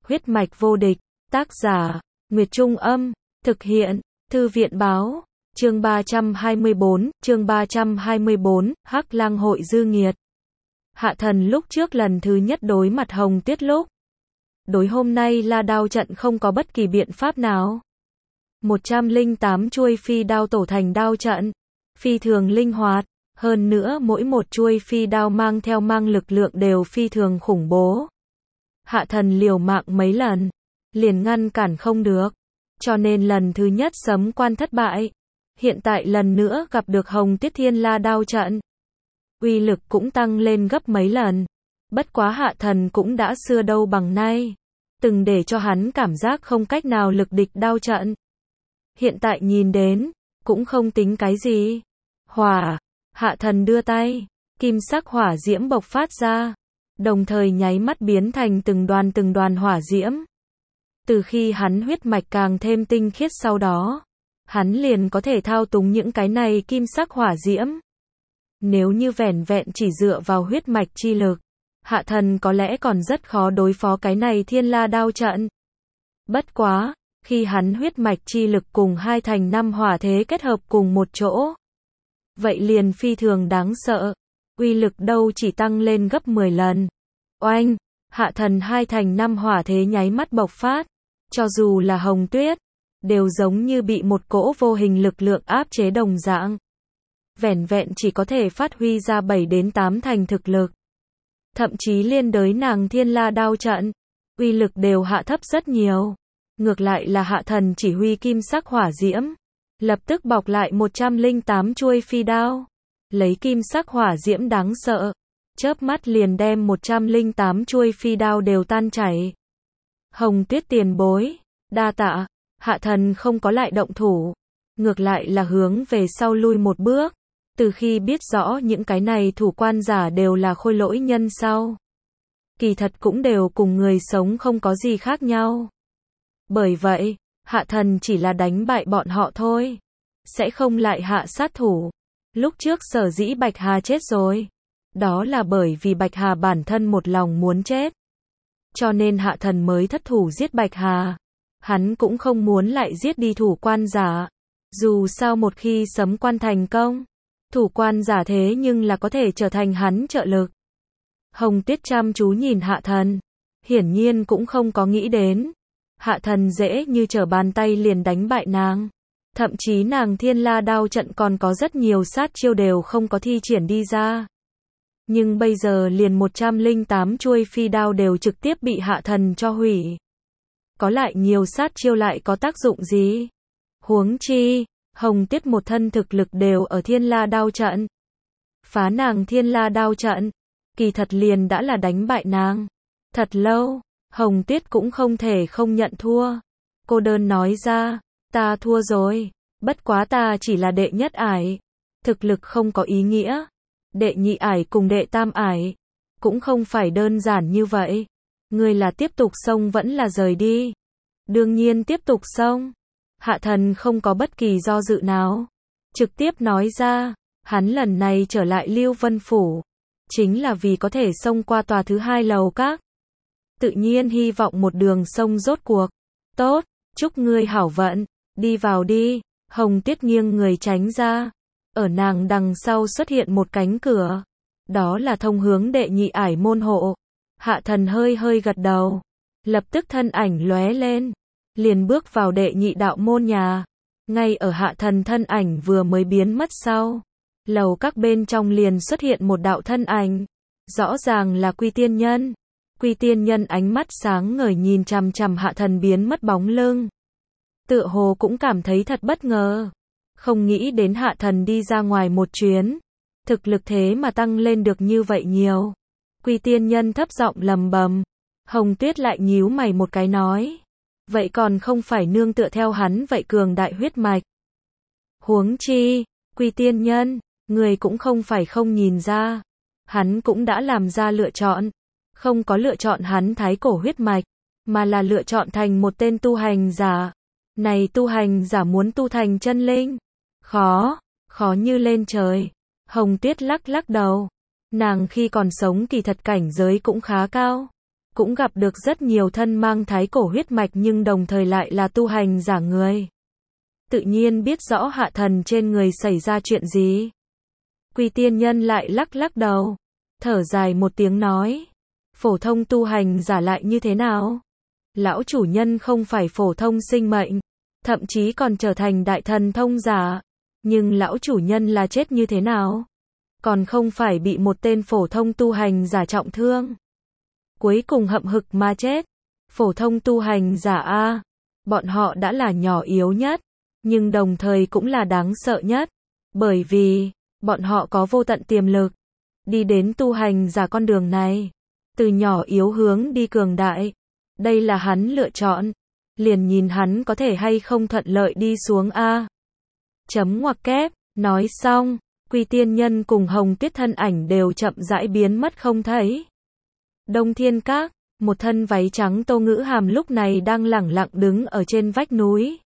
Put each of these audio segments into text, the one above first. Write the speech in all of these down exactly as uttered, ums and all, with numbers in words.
Huyết mạch vô địch, tác giả, Nguyệt Trung Âm, thực hiện, Thư viện Báo, chương ba trăm hai mươi bốn, chương ba trăm hai mươi bốn, Hắc Lang hội dư nghiệt. Hạ Thần lúc trước lần thứ nhất đối mặt Hồng Tuyết lúc. Đối hôm nay là đao trận không có bất kỳ biện pháp nào. một trăm lẻ tám chuôi phi đao tổ thành đao trận, phi thường linh hoạt, hơn nữa mỗi một chuôi phi đao mang theo mang lực lượng đều phi thường khủng bố. Hạ Thần liều mạng mấy lần, liền ngăn cản không được, cho nên lần thứ nhất sấm quan thất bại. Hiện tại lần nữa gặp được Hồng Tuyết Thiên La đao trận, uy lực cũng tăng lên gấp mấy lần. Bất quá Hạ Thần cũng đã xưa đâu bằng nay, từng để cho hắn cảm giác không cách nào lực địch đao trận. Hiện tại nhìn đến, cũng không tính cái gì. Hỏa, Hạ Thần đưa tay, kim sắc hỏa diễm bộc phát ra, đồng thời nháy mắt biến thành từng đoàn từng đoàn hỏa diễm. Từ khi hắn huyết mạch càng thêm tinh khiết sau đó, hắn liền có thể thao túng những cái này kim sắc hỏa diễm. Nếu như vẻn vẹn chỉ dựa vào huyết mạch chi lực, Hạ Thần có lẽ còn rất khó đối phó cái này Thiên La đao trận. Bất quá, khi hắn huyết mạch chi lực cùng hai thành năm hỏa thế kết hợp cùng một chỗ, vậy liền phi thường đáng sợ, uy lực đâu chỉ tăng lên gấp mười lần. Oanh, Hạ Thần hai thành năm hỏa thế nháy mắt bộc phát, cho dù là Hồng Tuyết, đều giống như bị một cỗ vô hình lực lượng áp chế đồng dạng. Vẻn vẹn chỉ có thể phát huy ra bảy đến tám thành thực lực. Thậm chí liên đới nàng Thiên La đao trận, uy lực đều hạ thấp rất nhiều. Ngược lại là Hạ Thần chỉ huy kim sắc hỏa diễm, lập tức bọc lại một trăm lẻ tám chuôi phi đao, lấy kim sắc hỏa diễm đáng sợ, chớp mắt liền đem một trăm lẻ tám chuôi phi đao đều tan chảy. Hồng Tuyết tiền bối, đa tạ. Hạ Thần không có lại động thủ, ngược lại là hướng về sau lui một bước. Từ khi biết rõ những cái này thủ quan giả đều là khôi lỗi nhân sau, kỳ thật cũng đều cùng người sống không có gì khác nhau. Bởi vậy, Hạ Thần chỉ là đánh bại bọn họ thôi, sẽ không lại hạ sát thủ. Lúc trước sở dĩ Bạch Hà chết rồi, đó là bởi vì Bạch Hà bản thân một lòng muốn chết, cho nên Hạ Thần mới thất thủ giết Bạch Hà. Hắn cũng không muốn lại giết đi thủ quan giả, dù sao một khi sấm quan thành công, thủ quan giả thế nhưng là có thể trở thành hắn trợ lực. Hồng Tuyết chăm chú nhìn Hạ Thần, hiển nhiên cũng không có nghĩ đến Hạ Thần dễ như trở bàn tay liền đánh bại nàng. Thậm chí nàng Thiên La đao trận còn có rất nhiều sát chiêu đều không có thi triển đi ra. Nhưng bây giờ liền một trăm lẻ tám chuôi phi đao đều trực tiếp bị Hạ Thần cho hủy. Có lại nhiều sát chiêu lại có tác dụng gì? Huống chi, Hồng Tuyết một thân thực lực đều ở Thiên La đao trận. Phá nàng Thiên La đao trận, kỳ thật liền đã là đánh bại nàng. Thật lâu, Hồng Tuyết cũng không thể không nhận thua. Cô đơn nói ra, ta thua rồi, bất quá ta chỉ là đệ nhất ải. Thực lực không có ý nghĩa. Đệ nhị ải cùng đệ tam ải, cũng không phải đơn giản như vậy. Ngươi là tiếp tục xông vẫn là rời đi? Đương nhiên tiếp tục xông. Hạ Thần không có bất kỳ do dự nào, trực tiếp nói ra, hắn lần này trở lại Lưu Vân Phủ, chính là vì có thể xông qua tòa thứ hai lầu các. Tự nhiên hy vọng một đường xông rốt cuộc. Tốt, chúc ngươi hảo vận, đi vào đi. Hồng Tuyết nghiêng người tránh ra, ở nàng đằng sau xuất hiện một cánh cửa, đó là thông hướng đệ nhị ải môn hộ. Hạ Thần hơi hơi gật đầu, lập tức thân ảnh lóe lên, liền bước vào đệ nhị đạo môn nhà. Ngay ở Hạ Thần thân ảnh vừa mới biến mất sau, lầu các bên trong liền xuất hiện một đạo thân ảnh, rõ ràng là Quy Tiên Nhân. Quy Tiên Nhân ánh mắt sáng ngời nhìn chằm chằm Hạ Thần biến mất bóng lưng, tựa hồ cũng cảm thấy thật bất ngờ, không nghĩ đến Hạ Thần đi ra ngoài một chuyến, thực lực thế mà tăng lên được như vậy nhiều. Quy Tiên Nhân thấp giọng lầm bầm. Hồng Tuyết lại nhíu mày một cái nói, vậy còn không phải nương tựa theo hắn vậy cường đại huyết mạch. Huống chi, Quy Tiên Nhân, người cũng không phải không nhìn ra, hắn cũng đã làm ra lựa chọn, không có lựa chọn hắn thái cổ huyết mạch, mà là lựa chọn thành một tên tu hành giả. Này tu hành giả muốn tu thành chân linh, khó, khó như lên trời. Hồng Tuyết lắc lắc đầu. Nàng khi còn sống kỳ thật cảnh giới cũng khá cao, cũng gặp được rất nhiều thân mang thái cổ huyết mạch nhưng đồng thời lại là tu hành giả người. Tự nhiên biết rõ hạ thần trên người xảy ra chuyện gì. Quy tiên nhân lại lắc lắc đầu, thở dài một tiếng nói, phổ thông tu hành giả lại như thế nào? Lão chủ nhân không phải phổ thông sinh mệnh, thậm chí còn trở thành đại thần thông giả, nhưng lão chủ nhân là chết như thế nào? Còn không phải bị một tên phổ thông tu hành giả trọng thương. Cuối cùng hậm hực mà chết. Phổ thông tu hành giả a, bọn họ đã là nhỏ yếu nhất, nhưng đồng thời cũng là đáng sợ nhất, bởi vì bọn họ có vô tận tiềm lực, đi đến tu hành giả con đường này, từ nhỏ yếu hướng đi cường đại. Đây là hắn lựa chọn, liền nhìn hắn có thể hay không thuận lợi đi xuống a. Chấm ngoặc kép, nói xong, Quy tiên nhân cùng Hồng Tuyết thân ảnh đều chậm rãi biến mất không thấy. Đông Thiên Các, một thân váy trắng Tô Ngữ Hàm lúc này đang lẳng lặng đứng ở trên vách núi.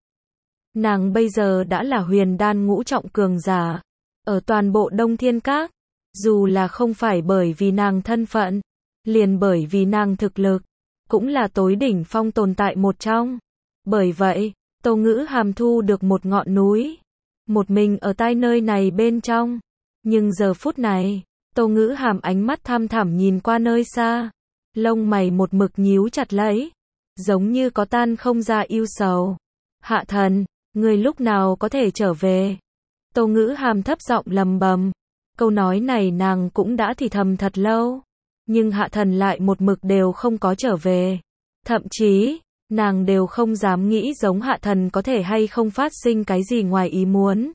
Nàng bây giờ đã là huyền đan ngũ trọng cường giả, ở toàn bộ Đông Thiên Các, dù là không phải bởi vì nàng thân phận, liền bởi vì nàng thực lực, cũng là tối đỉnh phong tồn tại một trong. Bởi vậy, Tô Ngữ Hàm thu được một ngọn núi, một mình ở tại nơi này bên trong. Nhưng giờ phút này, Tô Ngữ Hàm ánh mắt thăm thẳm nhìn qua nơi xa, lông mày một mực nhíu chặt lấy, giống như có tan không ra ưu sầu. Hạ thần, người lúc nào có thể trở về? Tô Ngữ Hàm thấp giọng lầm bầm, câu nói này nàng cũng đã thì thầm thật lâu, nhưng hạ thần lại một mực đều không có trở về. Thậm chí, nàng đều không dám nghĩ giống hạ thần có thể hay không phát sinh cái gì ngoài ý muốn.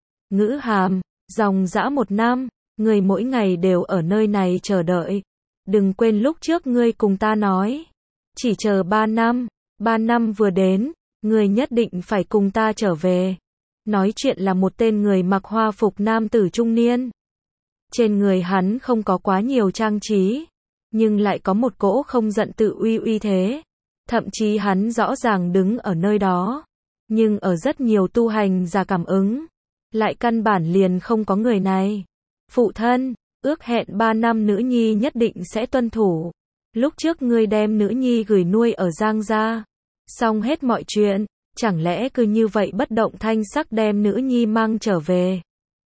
Ngữ Hàm, dòng dã một năm, người mỗi ngày đều ở nơi này chờ đợi. Đừng quên lúc trước ngươi cùng ta nói, chỉ chờ ba năm, ba năm vừa đến, ngươi nhất định phải cùng ta trở về. Nói chuyện là một tên người mặc hoa phục nam tử trung niên. Trên người hắn không có quá nhiều trang trí, nhưng lại có một cỗ không giận tự uy uy thế. Thậm chí hắn rõ ràng đứng ở nơi đó, nhưng ở rất nhiều tu hành giả cảm ứng, lại căn bản liền không có người này. Phụ thân, ước hẹn ba năm nữ nhi nhất định sẽ tuân thủ. Lúc trước ngươi đem nữ nhi gửi nuôi ở Giang gia, xong hết mọi chuyện, chẳng lẽ cứ như vậy bất động thanh sắc đem nữ nhi mang trở về?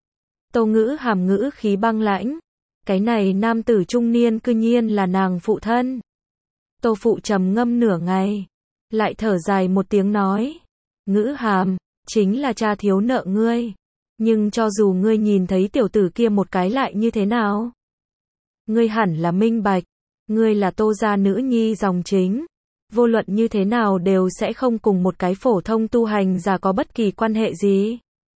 Tô Ngữ Hàm ngữ khí băng lãnh, cái này nam tử trung niên cư nhiên là nàng phụ thân. Tô phụ trầm ngâm nửa ngày, lại thở dài một tiếng nói, Ngữ Hàm, chính là cha thiếu nợ ngươi, nhưng cho dù ngươi nhìn thấy tiểu tử kia một cái lại như thế nào? Ngươi hẳn là minh bạch, ngươi là Tô gia nữ nhi dòng chính, vô luận như thế nào đều sẽ không cùng một cái phổ thông tu hành giả có bất kỳ quan hệ gì.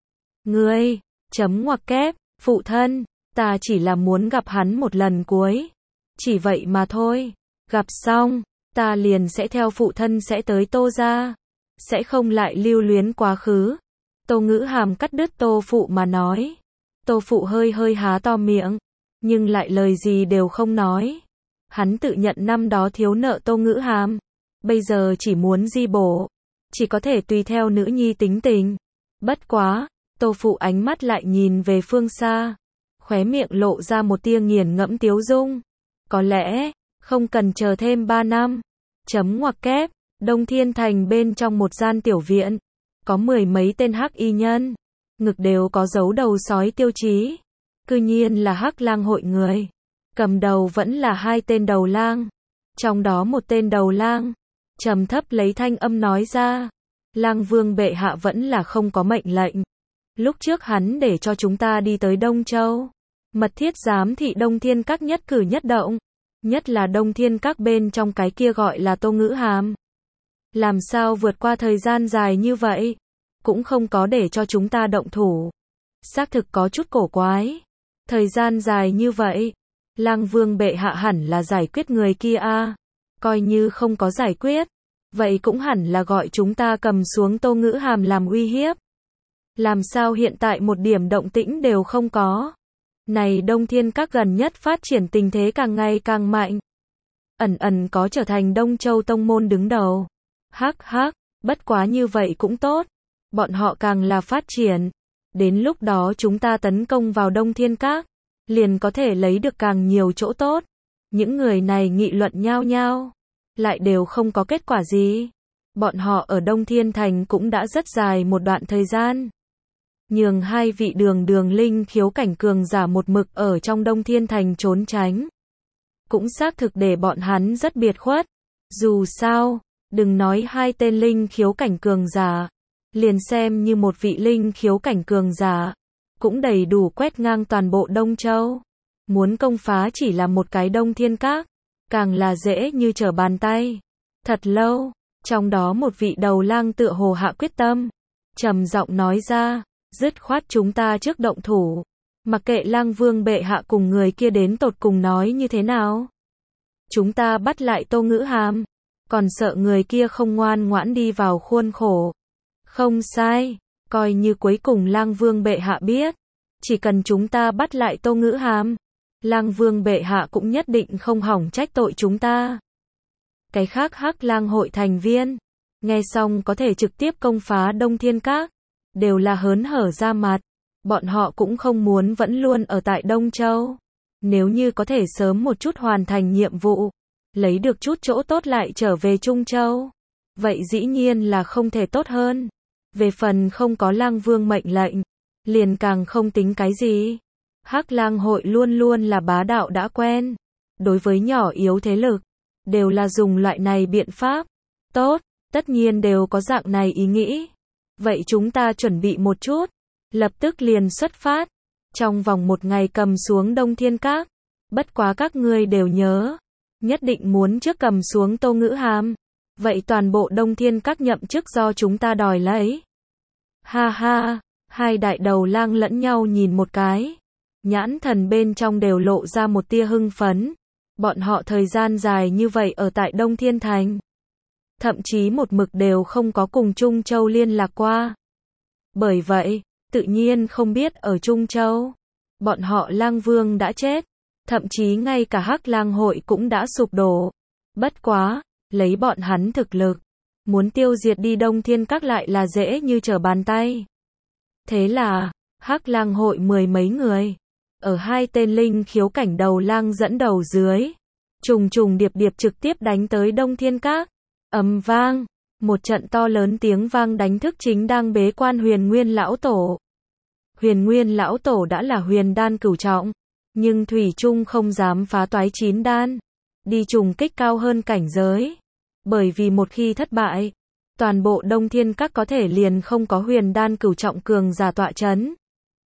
Ngươi, chấm ngoặc kép, phụ thân, ta chỉ là muốn gặp hắn một lần cuối, chỉ vậy mà thôi. Gặp xong, ta liền sẽ theo phụ thân sẽ tới Tô gia, sẽ không lại lưu luyến quá khứ. Tô Ngữ Hàm cắt đứt Tô phụ mà nói. Tô phụ hơi hơi há to miệng, nhưng lại lời gì đều không nói. Hắn tự nhận năm đó thiếu nợ Tô Ngữ Hàm, bây giờ chỉ muốn di bổ, chỉ có thể tùy theo nữ nhi tính tình. Bất quá, Tô phụ ánh mắt lại nhìn về phương xa, khóe miệng lộ ra một tia nghiền ngẫm tiếu dung. Có lẽ không cần chờ thêm ba năm. Chấm ngoặc kép, Đông Thiên Thành bên trong một gian tiểu viện, có mười mấy tên hắc y nhân, ngực đều có dấu đầu sói tiêu chí. Cư nhiên là Hắc Lang hội người. Cầm đầu vẫn là hai tên đầu lang. Trong đó một tên đầu lang, trầm thấp lấy thanh âm nói ra, Lang Vương bệ hạ vẫn là không có mệnh lệnh. Lúc trước hắn để cho chúng ta đi tới Đông Châu, mật thiết giám thị Đông Thiên Các nhất cử nhất động. Nhất là Đông Thiên Các bên trong cái kia gọi là Tô Ngữ Hàm. Làm sao vượt qua thời gian dài như vậy, cũng không có để cho chúng ta động thủ. Xác thực có chút cổ quái. Thời gian dài như vậy, Lang Vương bệ hạ hẳn là giải quyết người kia a. Coi như không có giải quyết, vậy cũng hẳn là gọi chúng ta cầm xuống Tô Ngữ Hàm làm uy hiếp. Làm sao hiện tại một điểm động tĩnh đều không có? Này Đông Thiên Các gần nhất phát triển tình thế càng ngày càng mạnh. Ẩn ẩn có trở thành Đông Châu tông môn đứng đầu. Hắc hắc, bất quá như vậy cũng tốt. Bọn họ càng là phát triển. Đến lúc đó chúng ta tấn công vào Đông Thiên Các, liền có thể lấy được càng nhiều chỗ tốt. Những người này nghị luận nhao nhao. lại đều không có kết quả gì. Bọn họ ở Đông Thiên Thành cũng đã rất dài một đoạn thời gian. Nhường hai vị đường đường linh khiếu cảnh cường giả một mực ở trong Đông Thiên Thành trốn tránh. Cũng xác thực để bọn hắn rất biệt khuất. Dù sao, đừng nói hai tên linh khiếu cảnh cường giả, liền xem như một vị linh khiếu cảnh cường giả, cũng đầy đủ quét ngang toàn bộ Đông Châu. Muốn công phá chỉ là một cái Đông Thiên Các, càng là dễ như trở bàn tay. Thật lâu, trong đó một vị đầu lang tựa hồ hạ quyết tâm, trầm giọng nói ra, dứt khoát chúng ta trước động thủ, mặc kệ Lang Vương bệ hạ cùng người kia đến tột cùng nói như thế nào. Chúng ta bắt lại Tô Ngữ Hàm, còn sợ người kia không ngoan ngoãn đi vào khuôn khổ. Không sai, coi như cuối cùng Lang Vương bệ hạ biết, chỉ cần chúng ta bắt lại Tô Ngữ Hàm, Lang Vương bệ hạ cũng nhất định không hỏng trách tội chúng ta. Cái khác Hắc Lang hội thành viên, nghe xong có thể trực tiếp công phá Đông Thiên Các, đều là hớn hở ra mặt. Bọn họ cũng không muốn vẫn luôn ở tại Đông Châu. Nếu như có thể sớm một chút hoàn thành nhiệm vụ, lấy được chút chỗ tốt lại trở về Trung Châu, vậy dĩ nhiên là không thể tốt hơn. Về phần không có Lang Vương mệnh lệnh, liền càng không tính cái gì. Hắc Lang hội luôn luôn là bá đạo đã quen. Đối với nhỏ yếu thế lực, đều là dùng loại này biện pháp. Tốt, tất nhiên đều có dạng này ý nghĩ. Vậy chúng ta chuẩn bị một chút, lập tức liền xuất phát. Trong vòng một ngày cầm xuống Đông Thiên Các. Bất quá các ngươi đều nhớ, nhất định muốn trước cầm xuống Tô Ngữ Hàm. Vậy toàn bộ Đông Thiên Các nhậm chức do chúng ta đòi lấy. Ha ha, hai đại đầu lang lẫn nhau nhìn một cái. Nhãn thần bên trong đều lộ ra một tia hưng phấn. Bọn họ thời gian dài như vậy ở tại Đông Thiên Thành, thậm chí một mực đều không có cùng Trung Châu liên lạc qua. Bởi vậy, tự nhiên không biết ở Trung Châu, bọn họ Lang Vương đã chết, thậm chí ngay cả Hắc Lang hội cũng đã sụp đổ. Bất quá, lấy bọn hắn thực lực, muốn tiêu diệt đi Đông Thiên Các lại là dễ như trở bàn tay. Thế là, Hắc Lang hội mười mấy người, ở hai tên linh khiếu cảnh đầu lang dẫn đầu dưới, trùng trùng điệp điệp trực tiếp đánh tới Đông Thiên Các. Ầm vang, một trận to lớn tiếng vang đánh thức chính đang bế quan Huyền Nguyên lão tổ. Huyền Nguyên lão tổ đã là huyền đan cửu trọng, nhưng thủy chung không dám phá toái chín đan, đi trùng kích cao hơn cảnh giới. Bởi vì một khi thất bại, toàn bộ Đông Thiên Các có thể liền không có huyền đan cửu trọng cường giả tọa chấn.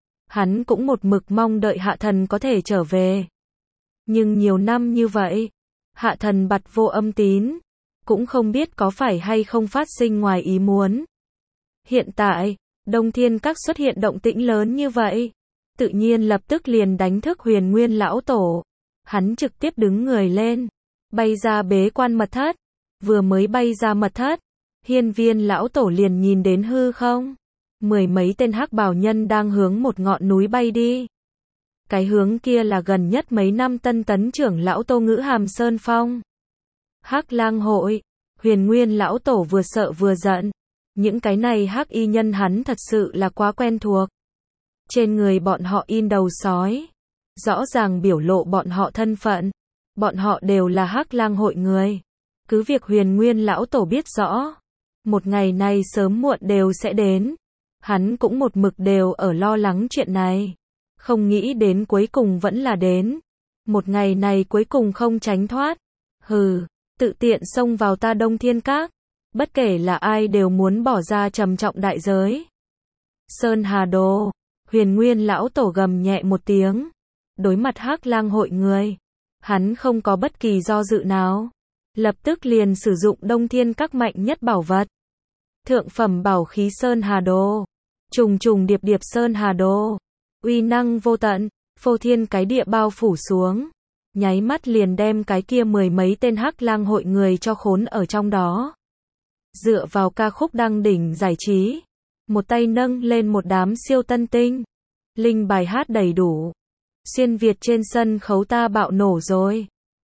Hắn cũng một mực mong đợi hạ thần có thể trở về. Nhưng nhiều năm như vậy, hạ thần bặt vô âm tín, cũng không biết có phải hay không phát sinh ngoài ý muốn. Hiện tại, Đông Thiên Các xuất hiện động tĩnh lớn như vậy, tự nhiên lập tức liền đánh thức Huyền Nguyên lão tổ. Hắn trực tiếp đứng người lên, bay ra bế quan mật thất. Vừa mới bay ra mật thất, Hiên Viên lão tổ liền nhìn đến hư không, mười mấy tên hắc bào nhân đang hướng một ngọn núi bay đi. Cái hướng kia là gần nhất mấy năm tân tấn trưởng lão Tô Ngữ Hàm Sơn Phong. Hắc Lang hội, Huyền Nguyên lão tổ vừa sợ vừa giận. Những cái này hắc y nhân hắn thật sự là quá quen thuộc. Trên người bọn họ in đầu sói, rõ ràng biểu lộ bọn họ thân phận. Bọn họ đều là Hắc Lang hội người. Cứ việc Huyền Nguyên lão tổ biết rõ, một ngày này sớm muộn đều sẽ đến. Hắn cũng một mực đều ở lo lắng chuyện này. Không nghĩ đến cuối cùng vẫn là đến. Một ngày này cuối cùng không tránh thoát. Hừ, tự tiện xông vào ta Đông Thiên Các. Bất kể là ai đều muốn bỏ ra trầm trọng đại giới. Sơn Hà Đồ, Huyền Nguyên lão tổ gầm nhẹ một tiếng. Đối mặt Hắc Lang hội người, hắn không có bất kỳ do dự nào. Lập tức liền sử dụng Đông Thiên Các mạnh nhất bảo vật. Thượng phẩm bảo khí Sơn Hà Đồ. Trùng trùng điệp điệp Sơn Hà Đồ. Uy năng vô tận, phô thiên cái địa bao phủ xuống. Nháy mắt liền đem cái kia mười mấy tên Hắc Lang hội người cho khốn ở trong đó. Dựa vào ca khúc đăng đỉnh giải trí, một tay nâng lên một đám siêu tân tinh. Linh bài hát đầy đủ. Xuyên Việt trên sân khấu ta bạo nổ rồi.